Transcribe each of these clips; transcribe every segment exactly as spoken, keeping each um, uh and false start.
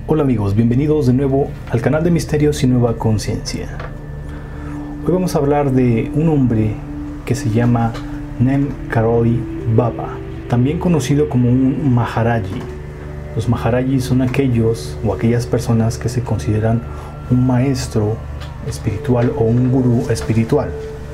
Hola amigos, bienvenidos de nuevo al canal de Misterios y Nueva Conciencia. Hoy vamos a hablar de un hombre que se llama Nem Karoli Baba, también conocido como un Maharaji. Los Maharajis son aquellos o aquellas personas que se consideran un maestro espiritual o un gurú espiritual.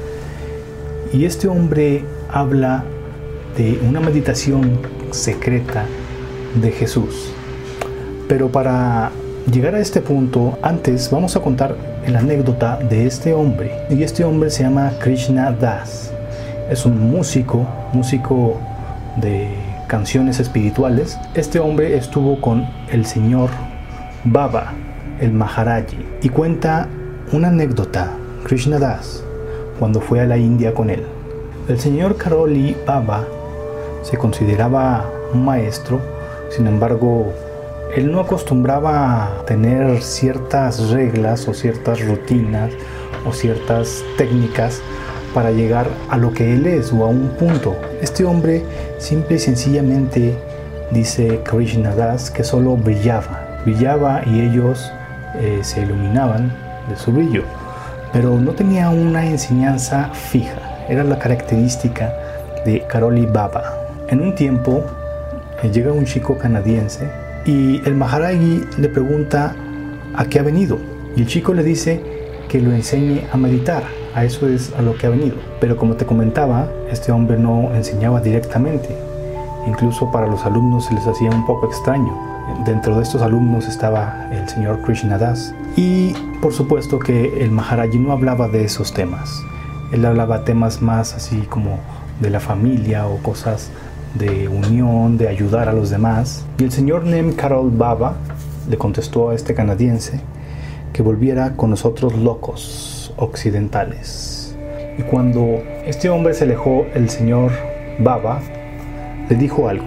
Y este hombre habla de una meditación secreta de Jesús. Pero para llegar a este punto, antes vamos a contar la anécdota de este hombre. Y este hombre se llama Krishna Das. Es un músico, músico de canciones espirituales. Este hombre estuvo con el señor Baba, el Maharaji, y cuenta una anécdota, Krishna Das, cuando fue a la India con él. El señor Karoli Baba se consideraba un maestro, sin embargo, él no acostumbraba a tener ciertas reglas o ciertas rutinas o ciertas técnicas para llegar a lo que él es o a un punto. Este hombre simple y sencillamente, dice Krishna Das, que solo brillaba. Brillaba y ellos eh, se iluminaban de su brillo. Pero no tenía una enseñanza fija. Era la característica de Karoli Baba. En un tiempo eh, llega un chico canadiense y el Maharaji le pregunta a qué ha venido. Y el chico le dice que lo enseñe a meditar. A eso es a lo que ha venido. Pero como te comentaba, este hombre no enseñaba directamente. Incluso para los alumnos se les hacía un poco extraño. Dentro de estos alumnos estaba el señor Krishna Das. Y por supuesto que el Maharaji no hablaba de esos temas. Él hablaba temas más así como de la familia o cosas de unión, de ayudar a los demás. Y el señor Nem Karoli Baba le contestó a este canadiense que volviera con nosotros locos occidentales. Y cuando este hombre se alejó, el señor Baba le dijo algo.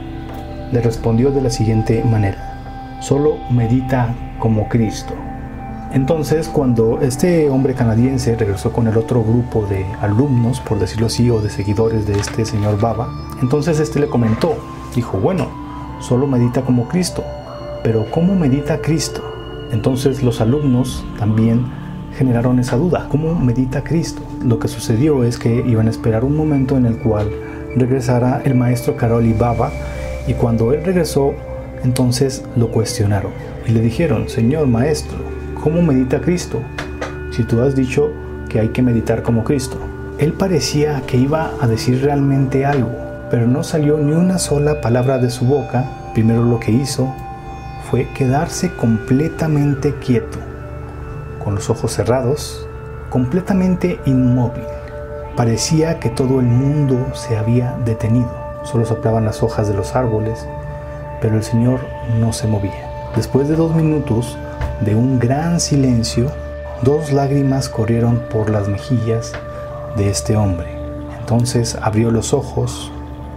Le respondió de la siguiente manera: solo medita como Cristo. Entonces, cuando este hombre canadiense regresó con el otro grupo de alumnos, por decirlo así, o de seguidores de este señor Baba, entonces este le comentó, dijo, bueno, solo medita como Cristo, pero ¿cómo medita Cristo? Entonces los alumnos también generaron esa duda, ¿cómo medita Cristo? Lo que sucedió es que iban a esperar un momento en el cual regresara el maestro Karoli Baba, y cuando él regresó, entonces lo cuestionaron y le dijeron, señor maestro, ¿cómo medita Cristo? Si tú has dicho que hay que meditar como Cristo. Él parecía que iba a decir realmente algo, pero no salió ni una sola palabra de su boca. Primero lo que hizo fue quedarse completamente quieto, con los ojos cerrados, completamente inmóvil. Parecía que todo el mundo se había detenido. Solo soplaban las hojas de los árboles, pero el Señor no se movía. Después de dos minutos de un gran silencio, dos lágrimas corrieron por las mejillas de este hombre. Entonces abrió los ojos,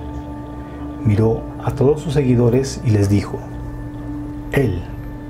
miró a todos sus seguidores y les dijo, Él,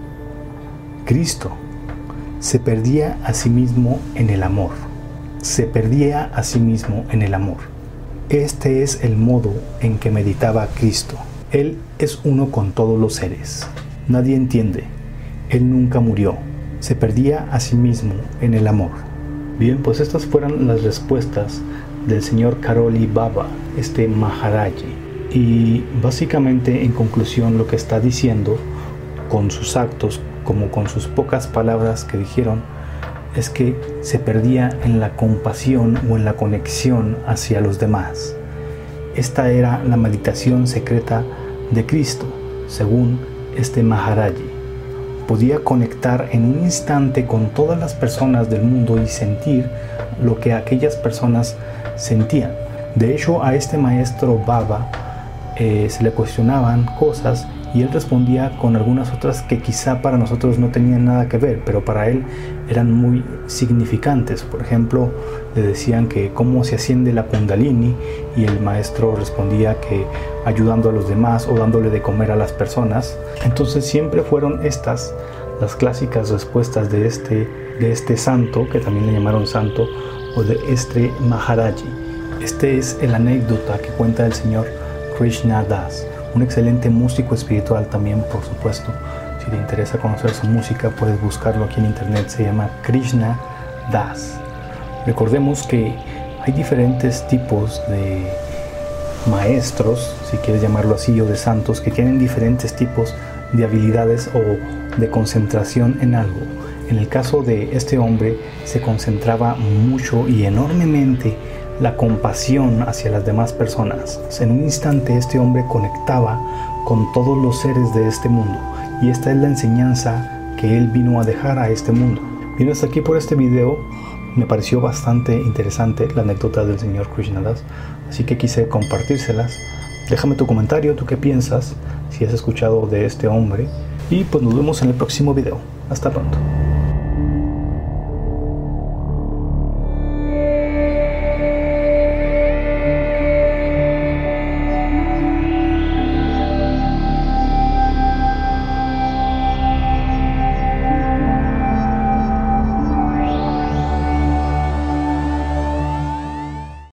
Cristo, se perdía a sí mismo en el amor. Se perdía a sí mismo en el amor. Este es el modo en que meditaba Cristo. Él es uno con todos los seres. Nadie entiende. Él nunca murió, se perdía a sí mismo en el amor. Bien, pues estas fueron las respuestas del señor Karoli Baba, este Maharaji. Y básicamente, en conclusión, lo que está diciendo con sus actos, como con sus pocas palabras que dijeron, es que se perdía en la compasión o en la conexión hacia los demás. Esta era la meditación secreta de Cristo, según este Maharaji. Podía conectar en un instante con todas las personas del mundo y sentir lo que aquellas personas sentían. De hecho, a este maestro Baba eh, se le cuestionaban cosas y él respondía con algunas otras que quizá para nosotros no tenían nada que ver, pero para él eran muy significantes. Por ejemplo, le decían que cómo se asciende la Kundalini y el maestro respondía que ayudando a los demás o dándole de comer a las personas. Entonces siempre fueron estas las clásicas respuestas de este, de este santo, que también le llamaron santo, o de este Maharaji. Este es el anécdota que cuenta el señor Krishna Das, un excelente músico espiritual también, por supuesto. Si te interesa conocer su música, puedes buscarlo aquí en internet. Se llama Krishna Das. Recordemos que hay diferentes tipos de maestros, si quieres llamarlo así, o de santos, que tienen diferentes tipos de habilidades o de concentración en algo. En el caso de este hombre, se concentraba mucho y enormemente la compasión hacia las demás personas. En un instante este hombre conectaba con todos los seres de este mundo, y esta es la enseñanza que él vino a dejar a este mundo. Bien, hasta aquí por este video. Me pareció bastante interesante la anécdota del señor Krishna Das, así que quise compartírselas. Déjame tu comentario, tú qué piensas, si has escuchado de este hombre, y pues nos vemos en el próximo video. Hasta pronto.